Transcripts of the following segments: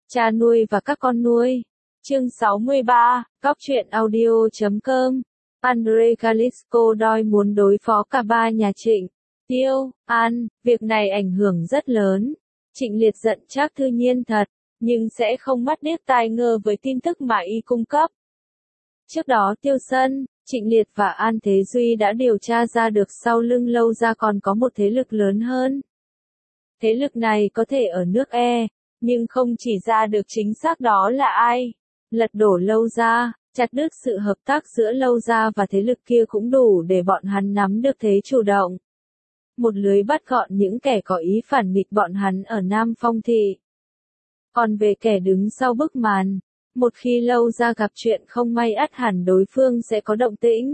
Cha nuôi và các con nuôi. Chương 63, Góc truyện audio.com. Andre Jalisco Doi muốn đối phó cả ba nhà Trịnh, Tiêu, An, việc này ảnh hưởng rất lớn. Trịnh Liệt giận Trác Thư Nhiên thật, nhưng sẽ không mắt điếc tai ngơ với tin tức mà y cung cấp. Trước đó Tiêu Sân, Trịnh Liệt và An Thế Duy đã điều tra ra được sau lưng Lâu Gia còn có một thế lực lớn hơn. Thế lực này có thể ở nước E, nhưng không chỉ ra được chính xác đó là ai. Lật đổ Lâu Gia, chặt đứt sự hợp tác giữa Lâu Gia và thế lực kia cũng đủ để bọn hắn nắm được thế chủ động. Một lưới bắt gọn những kẻ có ý phản nghịch bọn hắn ở Nam Phong Thị. Còn về kẻ đứng sau bức màn, một khi Lâu Gia gặp chuyện không may ắt hẳn đối phương sẽ có động tĩnh.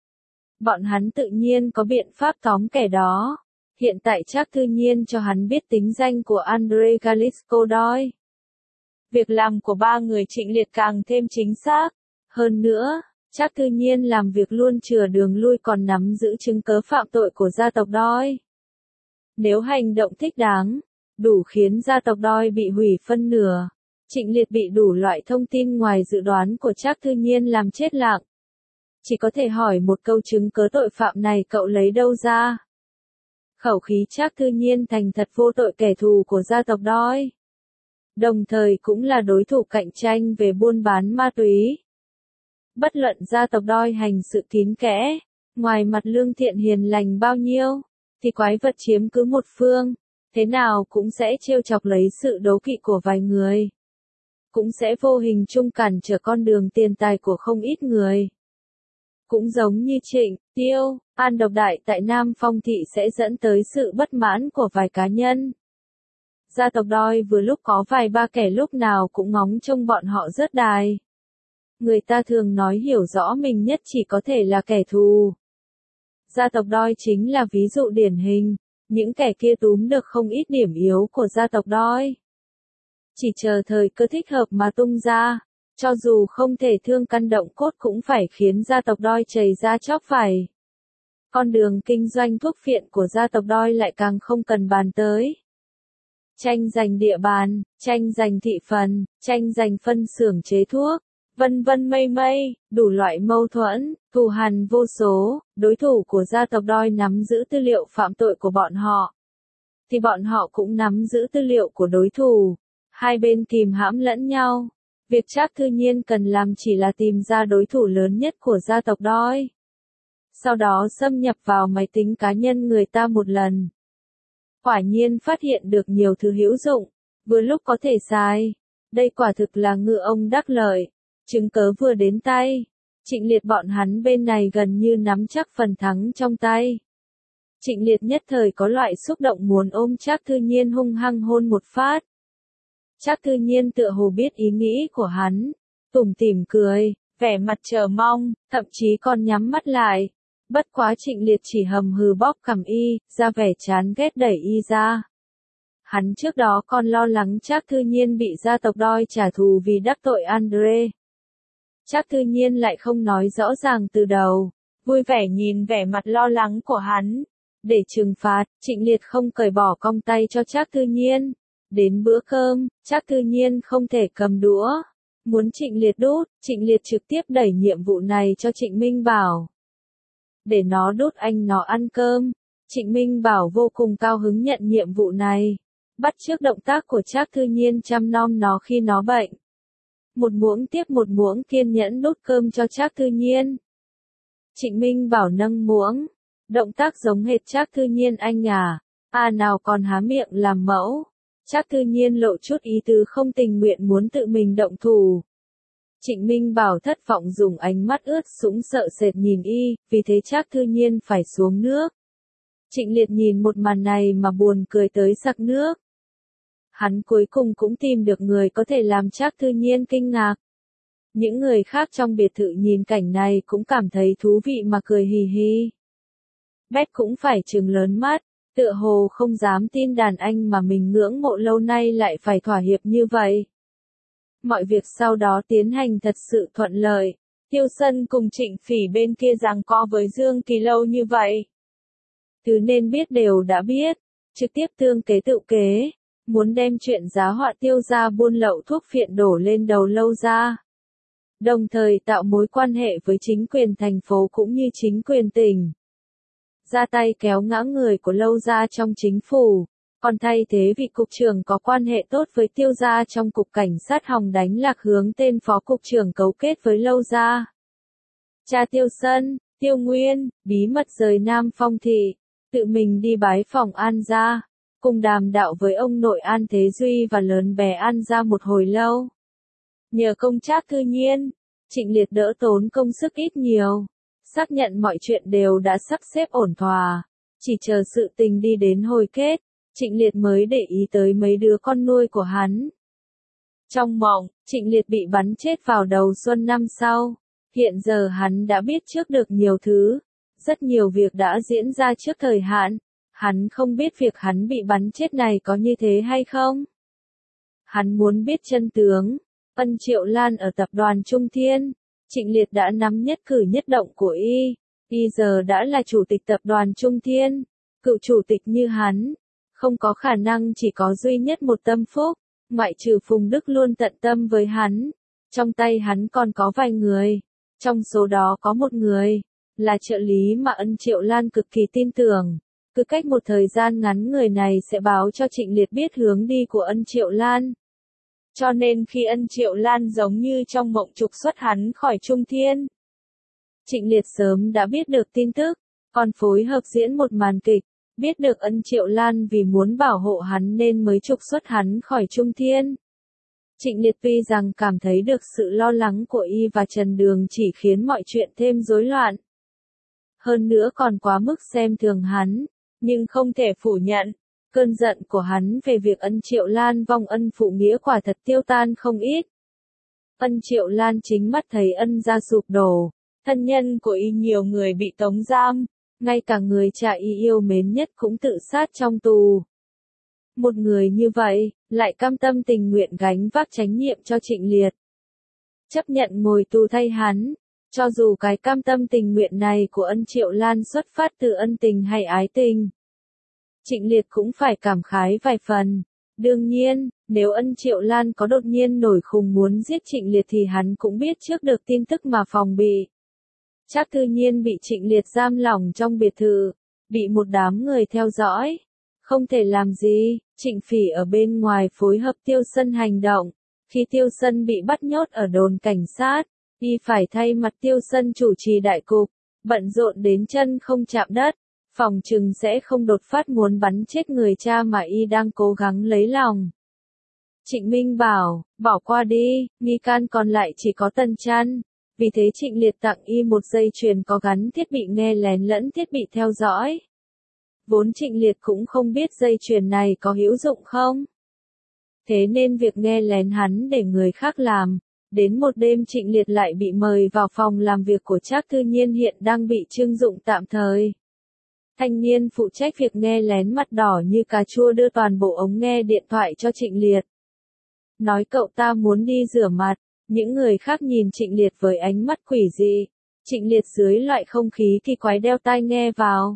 Bọn hắn tự nhiên có biện pháp tóm kẻ đó. Hiện tại Trác Thư Nhiên cho hắn biết tính danh của Andre Jalisco Doi. Việc làm của ba người Trịnh Liệt càng thêm chính xác. Hơn nữa, Trác Thư Nhiên làm việc luôn chừa đường lui còn nắm giữ chứng cớ phạm tội của gia tộc Doi. Nếu hành động thích đáng, đủ khiến gia tộc Doi bị hủy phân nửa. Trịnh Liệt bị đủ loại thông tin ngoài dự đoán của Trác Thư Nhiên làm chết lặng. Chỉ có thể hỏi một câu chứng cớ tội phạm này cậu lấy đâu ra? Khẩu khí Trác Thư Nhiên thành thật vô tội kẻ thù của gia tộc Doi. Đồng thời cũng là đối thủ cạnh tranh về buôn bán ma túy. Bất luận gia tộc Doi hành sự kín kẽ, ngoài mặt lương thiện hiền lành bao nhiêu, thì quái vật chiếm cứ một phương, thế nào cũng sẽ trêu chọc lấy sự đố kỵ của vài người. Cũng sẽ vô hình chung cản trở con đường tiền tài của không ít người. Cũng giống như Trịnh, Tiêu, An độc đại tại Nam Phong Thị sẽ dẫn tới sự bất mãn của vài cá nhân. Gia tộc Doi vừa lúc có vài ba kẻ lúc nào cũng ngóng trông bọn họ rớt đài. Người ta thường nói hiểu rõ mình nhất chỉ có thể là kẻ thù. Gia tộc Doi chính là ví dụ điển hình, những kẻ kia túm được không ít điểm yếu của gia tộc Doi. Chỉ chờ thời cơ thích hợp mà tung ra, cho dù không thể thương căn động cốt cũng phải khiến gia tộc Doi chảy ra chóc phải. Con đường kinh doanh thuốc phiện của gia tộc Doi lại càng không cần bàn tới. Tranh giành địa bàn, tranh giành thị phần, tranh giành phân xưởng chế thuốc, vân vân mây mây, đủ loại mâu thuẫn, thù hằn vô số, đối thủ của gia tộc Doi nắm giữ tư liệu phạm tội của bọn họ. Thì bọn họ cũng nắm giữ tư liệu của đối thủ, hai bên kìm hãm lẫn nhau. Việc Trác Thư Nhiên cần làm chỉ là tìm ra đối thủ lớn nhất của gia tộc Doi. Sau đó xâm nhập vào máy tính cá nhân người ta một lần. Quả nhiên phát hiện được nhiều thứ hữu dụng, vừa lúc có thể xài. Đây quả thực là ngư ông đắc lợi. Chứng cớ vừa đến tay. Trịnh Liệt bọn hắn bên này gần như nắm chắc phần thắng trong tay. Trịnh Liệt nhất thời có loại xúc động muốn ôm Trác Thư Nhiên hung hăng hôn một phát. Trác Thư Nhiên tựa hồ biết ý nghĩ của hắn, tủm tỉm cười, vẻ mặt chờ mong, thậm chí còn nhắm mắt lại. Bất quá Trịnh Liệt chỉ hầm hừ bóp cằm y, ra vẻ chán ghét đẩy y ra. Hắn trước đó còn lo lắng Trác Thư Nhiên bị gia tộc Doi trả thù vì đắc tội Andre. Trác Thư Nhiên lại không nói rõ ràng từ đầu, vui vẻ nhìn vẻ mặt lo lắng của hắn. Để trừng phạt, Trịnh Liệt không cởi bỏ cong tay cho Trác Thư Nhiên. Đến bữa cơm, Trác Thư Nhiên không thể cầm đũa. Muốn Trịnh Liệt đút, Trịnh Liệt trực tiếp đẩy nhiệm vụ này cho Trịnh Minh Bảo. Để nó đút anh nó ăn cơm. Trịnh Minh Bảo vô cùng cao hứng nhận nhiệm vụ này. Bắt chước động tác của Trác Thư Nhiên chăm nom nó khi nó bệnh. Một muỗng tiếp một muỗng kiên nhẫn đút cơm cho Trác Thư Nhiên. Trịnh Minh Bảo nâng muỗng. Động tác giống hệt Trác Thư Nhiên anh à. À nào còn há miệng làm mẫu. Trác Thư Nhiên lộ chút ý tứ không tình nguyện muốn tự mình động thủ. Trịnh Minh Bảo thất vọng dùng ánh mắt ướt sũng sợ sệt nhìn y, vì thế Trác Thư Nhiên phải xuống nước. Trịnh Liệt nhìn một màn này mà buồn cười tới sặc nước. Hắn cuối cùng cũng tìm được người có thể làm Trác Thư Nhiên kinh ngạc. Những người khác trong biệt thự nhìn cảnh này cũng cảm thấy thú vị mà cười hì hì. Bét cũng phải trừng lớn mắt. Tựa hồ không dám tin đàn anh mà mình ngưỡng mộ lâu nay lại phải thỏa hiệp như vậy. Mọi việc sau đó tiến hành thật sự thuận lợi. Tiêu Sân cùng Trịnh Phỉ bên kia giằng co với Dương Kỳ lâu như vậy. Thứ nên biết đều đã biết. Trực tiếp tương kế tự kế. muốn đem chuyện giá họa Tiêu gia buôn lậu thuốc phiện đổ lên đầu Lâu gia. Đồng thời tạo mối quan hệ với chính quyền thành phố cũng như chính quyền tỉnh. Ra tay kéo ngã người của Lâu gia trong chính phủ, còn thay thế vị cục trưởng có quan hệ tốt với Tiêu gia trong cục cảnh sát hòng đánh lạc hướng tên phó cục trưởng cấu kết với Lâu gia. Cha Tiêu Sân, Tiêu Nguyên, bí mật rời Nam Phong thị, tự mình đi bái phòng An gia, cùng đàm đạo với ông nội An Thế Duy và lớn bé An gia một hồi lâu. Nhờ công Trác Thư Nhiên, Trịnh Liệt đỡ tốn công sức ít nhiều, xác nhận mọi chuyện đều đã sắp xếp ổn thỏa, chỉ chờ sự tình đi đến hồi kết, Trịnh Liệt mới để ý tới mấy đứa con nuôi của hắn. Trong mộng, Trịnh Liệt bị bắn chết vào đầu xuân năm sau, hiện giờ hắn đã biết trước được nhiều thứ, rất nhiều việc đã diễn ra trước thời hạn, hắn không biết việc hắn bị bắn chết này có như thế hay không. Hắn muốn biết chân tướng. Ân Triệu Lan ở tập đoàn Trung Thiên, Trịnh Liệt đã nắm nhất cử nhất động của y giờ đã là chủ tịch tập đoàn Trung Thiên, cựu chủ tịch như hắn, không có khả năng chỉ có duy nhất một Tâm Phúc, ngoại trừ Phùng Đức luôn tận tâm với hắn, trong tay hắn còn có vài người, trong số đó có một người, là trợ lý mà Ân Triệu Lan cực kỳ tin tưởng, cứ cách một thời gian ngắn người này sẽ báo cho Trịnh Liệt biết hướng đi của Ân Triệu Lan. Cho nên khi Ân Triệu Lan giống như trong mộng trục xuất hắn khỏi Trung Thiên, Trịnh Liệt sớm đã biết được tin tức, còn phối hợp diễn một màn kịch, biết được Ân Triệu Lan vì muốn bảo hộ hắn nên mới trục xuất hắn khỏi Trung Thiên. Trịnh Liệt tuy rằng cảm thấy được sự lo lắng của y và Trần Đường chỉ khiến mọi chuyện thêm rối loạn. Hơn nữa còn quá mức xem thường hắn, nhưng không thể phủ nhận. Cơn giận của hắn về việc Ân Triệu Lan vong ân phụ nghĩa quả thật tiêu tan không ít. Ân Triệu Lan chính mắt thấy Ân gia sụp đổ, thân nhân của y nhiều người bị tống giam, ngay cả người cha y yêu mến nhất cũng tự sát trong tù. Một người như vậy, lại cam tâm tình nguyện gánh vác trách nhiệm cho Trịnh Liệt. Chấp nhận ngồi tù thay hắn, cho dù cái cam tâm tình nguyện này của Ân Triệu Lan xuất phát từ ân tình hay ái tình. Trịnh Liệt cũng phải cảm khái vài phần. Đương nhiên, nếu Ân Triệu Lan có đột nhiên nổi khùng muốn giết Trịnh Liệt thì hắn cũng biết trước được tin tức mà phòng bị. Trác Thư Nhiên bị Trịnh Liệt giam lỏng trong biệt thự, bị một đám người theo dõi. Không thể làm gì, Trịnh Phỉ ở bên ngoài phối hợp Tiêu Sân hành động. Khi Tiêu Sân bị bắt nhốt ở đồn cảnh sát, y phải thay mặt Tiêu Sân chủ trì đại cục, bận rộn đến chân không chạm đất. Phòng trừng sẽ không đột phát muốn bắn chết người cha mà y đang cố gắng lấy lòng. Trịnh Minh bảo, bỏ qua đi, nghi can còn lại chỉ có Tần Trăn. Vì thế Trịnh Liệt tặng y một dây chuyền có gắn thiết bị nghe lén lẫn thiết bị theo dõi. Vốn Trịnh Liệt cũng không biết dây chuyền này có hữu dụng không. Thế nên việc nghe lén hắn để người khác làm. Đến một đêm Trịnh Liệt lại bị mời vào phòng làm việc của Trác Thư Nhiên hiện đang bị trưng dụng tạm thời. Thanh niên phụ trách việc nghe lén mặt đỏ như cà chua đưa toàn bộ ống nghe điện thoại cho Trịnh Liệt. Nói cậu ta muốn đi rửa mặt, những người khác nhìn Trịnh Liệt với ánh mắt quỷ dị. Trịnh Liệt dưới loại không khí kỳ quái đeo tai nghe vào.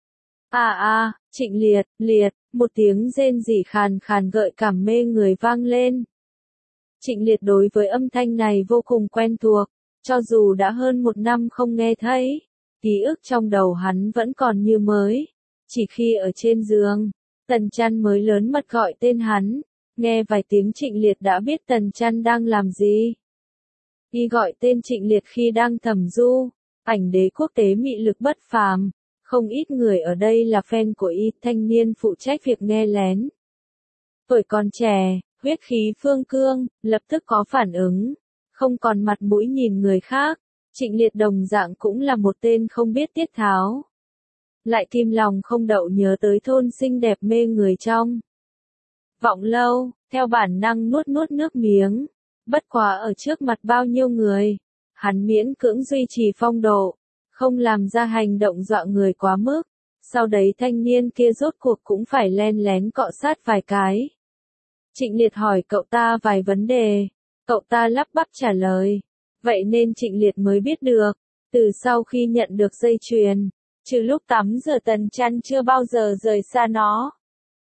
Trịnh Liệt, một tiếng rên rỉ khàn khàn gợi cảm mê người vang lên. Trịnh Liệt đối với âm thanh này vô cùng quen thuộc, cho dù đã hơn một năm không nghe thấy. Ký ức trong đầu hắn vẫn còn như mới. Chỉ khi ở trên giường, Tần Trăn mới lớn mật gọi tên hắn. Nghe vài tiếng Trịnh Liệt đã biết Tần Trăn đang làm gì. Y gọi tên Trịnh Liệt khi đang thẩm du. Ảnh đế quốc tế mị lực bất phàm. Không ít người ở đây là fan của y. Thanh niên phụ trách việc nghe lén. Tuổi còn trẻ, huyết khí phương cương, lập tức có phản ứng. Không còn mặt mũi nhìn người khác. Trịnh Liệt đồng dạng cũng là một tên không biết tiết tháo. Lại kim lòng không đậu nhớ tới thôn xinh đẹp mê người trong Vọng Lâu, theo bản năng nuốt nước miếng. Bất quá ở trước mặt bao nhiêu người, hắn miễn cưỡng duy trì phong độ, không làm ra hành động dọa người quá mức. Sau đấy thanh niên kia rốt cuộc cũng phải len lén cọ sát vài cái. Trịnh Liệt hỏi cậu ta vài vấn đề, cậu ta lắp bắp trả lời. Vậy nên Trịnh Liệt mới biết được, từ sau khi nhận được dây chuyền, trừ lúc tắm rửa Tần Trăn chưa bao giờ rời xa nó.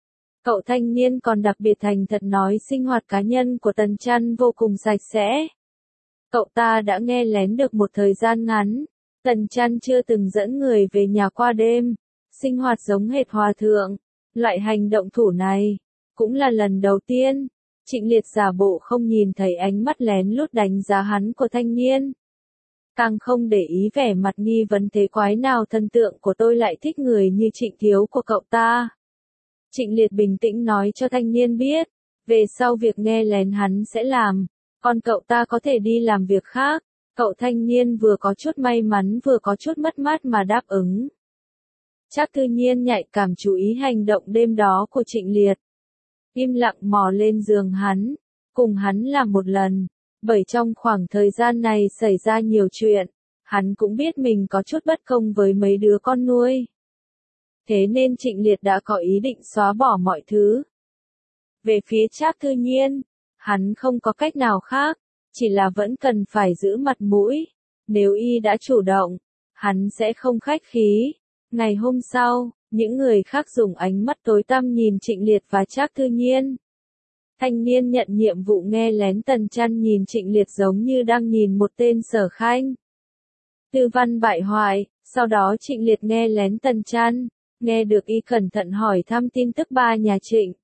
Cậu thanh niên còn đặc biệt thành thật nói sinh hoạt cá nhân của Tần Chăn vô cùng sạch sẽ. Cậu ta đã nghe lén được một thời gian ngắn, Tần Chăn chưa từng dẫn người về nhà qua đêm, sinh hoạt giống hệt hòa thượng. Loại hành động thủ này, cũng là lần đầu tiên. Trịnh Liệt giả bộ không nhìn thấy ánh mắt lén lút đánh giá hắn của thanh niên. Càng không để ý vẻ mặt nghi vấn thế quái nào thần tượng của tôi lại thích người như Trịnh Thiếu của cậu ta. Trịnh Liệt bình tĩnh nói cho thanh niên biết, về sau việc nghe lén hắn sẽ làm, còn cậu ta có thể đi làm việc khác. Cậu thanh niên vừa có chút may mắn vừa có chút mất mát mà đáp ứng. Trác Thư Nhiên nhạy cảm chú ý hành động đêm đó của Trịnh Liệt. Im lặng mò lên giường hắn, cùng hắn làm một lần, bởi trong khoảng thời gian này xảy ra nhiều chuyện, hắn cũng biết mình có chút bất công với mấy đứa con nuôi. Thế nên Trịnh Liệt đã có ý định xóa bỏ mọi thứ. Về phía Trác Thư Nhiên, hắn không có cách nào khác, chỉ là vẫn cần phải giữ mặt mũi. Nếu y đã chủ động, hắn sẽ không khách khí. Ngày hôm sau, những người khác dùng ánh mắt tối tăm nhìn Trịnh Liệt và Trác Thư Nhiên. Thanh niên nhận nhiệm vụ nghe lén Tần Chăn nhìn Trịnh Liệt giống như đang nhìn một tên sở khanh. Tư văn bại hoại, sau đó Trịnh Liệt nghe lén Tần Chăn, nghe được y cẩn thận hỏi thăm tin tức ba nhà Trịnh.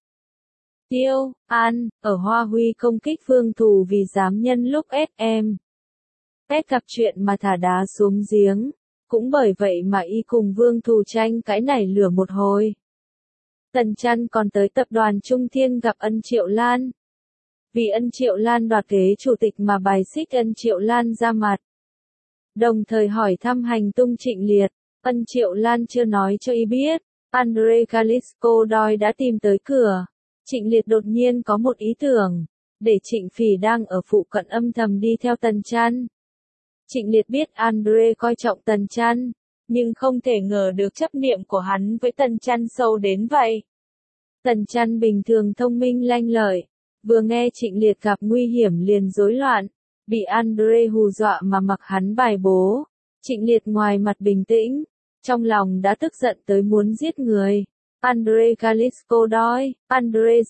Tiêu, An, ở Hoa Huy công kích Vương Thù vì dám nhân lúc SM. Pet gặp chuyện mà thả đá xuống giếng. Cũng bởi vậy mà y cùng Vương Thù tranh cãi nảy lửa một hồi. Tần Chăn còn tới tập đoàn Trung Thiên gặp Ân Triệu Lan. Vì Ân Triệu Lan đoạt ghế chủ tịch mà bài xích Ân Triệu Lan ra mặt. Đồng thời hỏi thăm hành tung Trịnh Liệt, Ân Triệu Lan chưa nói cho y biết, Andre Calisco Đoi đã tìm tới cửa. Trịnh Liệt đột nhiên có một ý tưởng, để Trịnh Phỉ đang ở phụ cận âm thầm đi theo Tần Chăn. Trịnh Liệt biết Andre coi trọng Tần Chăn, nhưng không thể ngờ được chấp niệm của hắn với Tần Chăn sâu đến vậy. Tần Chăn bình thường thông minh lanh lợi, vừa nghe Trịnh Liệt gặp nguy hiểm liền rối loạn, bị Andre hù dọa mà mặc hắn bài bố. Trịnh Liệt ngoài mặt bình tĩnh, trong lòng đã tức giận tới muốn giết người. Andre Calisco Đoi, Andre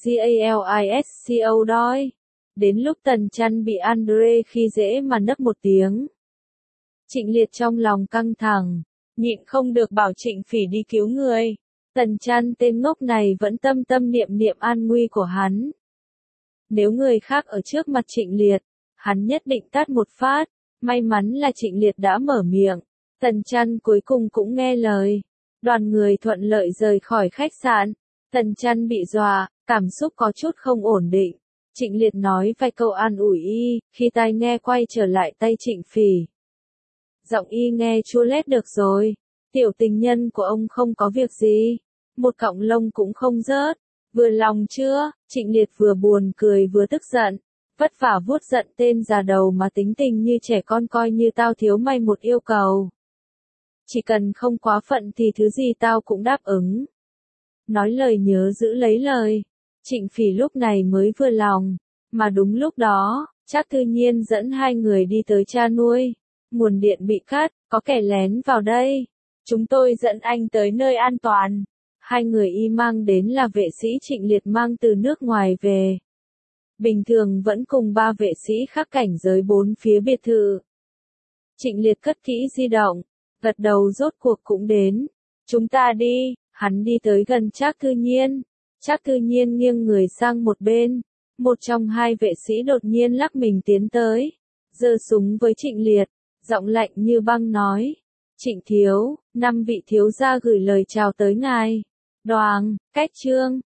Calisco Đoi. Đến lúc Tần Chăn bị Andre khi dễ mà nấc một tiếng. Trịnh Liệt trong lòng căng thẳng, nhịn không được bảo Trịnh Phỉ đi cứu người. Tần Chăn tên ngốc này vẫn tâm tâm niệm niệm an nguy của hắn. Nếu người khác ở trước mặt Trịnh Liệt, hắn nhất định tát một phát. May mắn là Trịnh Liệt đã mở miệng. Tần Chăn cuối cùng cũng nghe lời. Đoàn người thuận lợi rời khỏi khách sạn. Tần Chăn bị dọa, cảm xúc có chút không ổn định. Trịnh Liệt nói vài câu an ủi y, khi tai nghe quay trở lại tay Trịnh Phỉ. Giọng y nghe chua lét được rồi. Tiểu tình nhân của ông không có việc gì. Một cọng lông cũng không rớt. Vừa lòng chưa? Trịnh Liệt vừa buồn cười vừa tức giận. Vất vả vuốt giận tên già đầu mà tính tình như trẻ con coi như tao thiếu mày một yêu cầu. Chỉ cần không quá phận thì thứ gì tao cũng đáp ứng. Nói lời nhớ giữ lấy lời. Trịnh Phỉ lúc này mới vừa lòng. Mà đúng lúc đó, Trác Thư Nhiên dẫn hai người đi tới cha nuôi. Nguồn điện bị cắt, có kẻ lén vào đây. Chúng tôi dẫn anh tới nơi an toàn. Hai người y mang đến là vệ sĩ Trịnh Liệt mang từ nước ngoài về. Bình thường vẫn cùng ba vệ sĩ khác cảnh giới bốn phía biệt thự. Trịnh Liệt cất kỹ di động, gật đầu rốt cuộc cũng đến. Chúng ta đi, hắn đi tới gần Trác Thư Nhiên. Trác Thư Nhiên nghiêng người sang một bên. Một trong hai vệ sĩ đột nhiên lắc mình tiến tới. Giơ súng với Trịnh Liệt, giọng lạnh như băng nói. Trịnh thiếu, 5 vị thiếu gia gửi lời chào tới ngài. Đoàng, cách trương,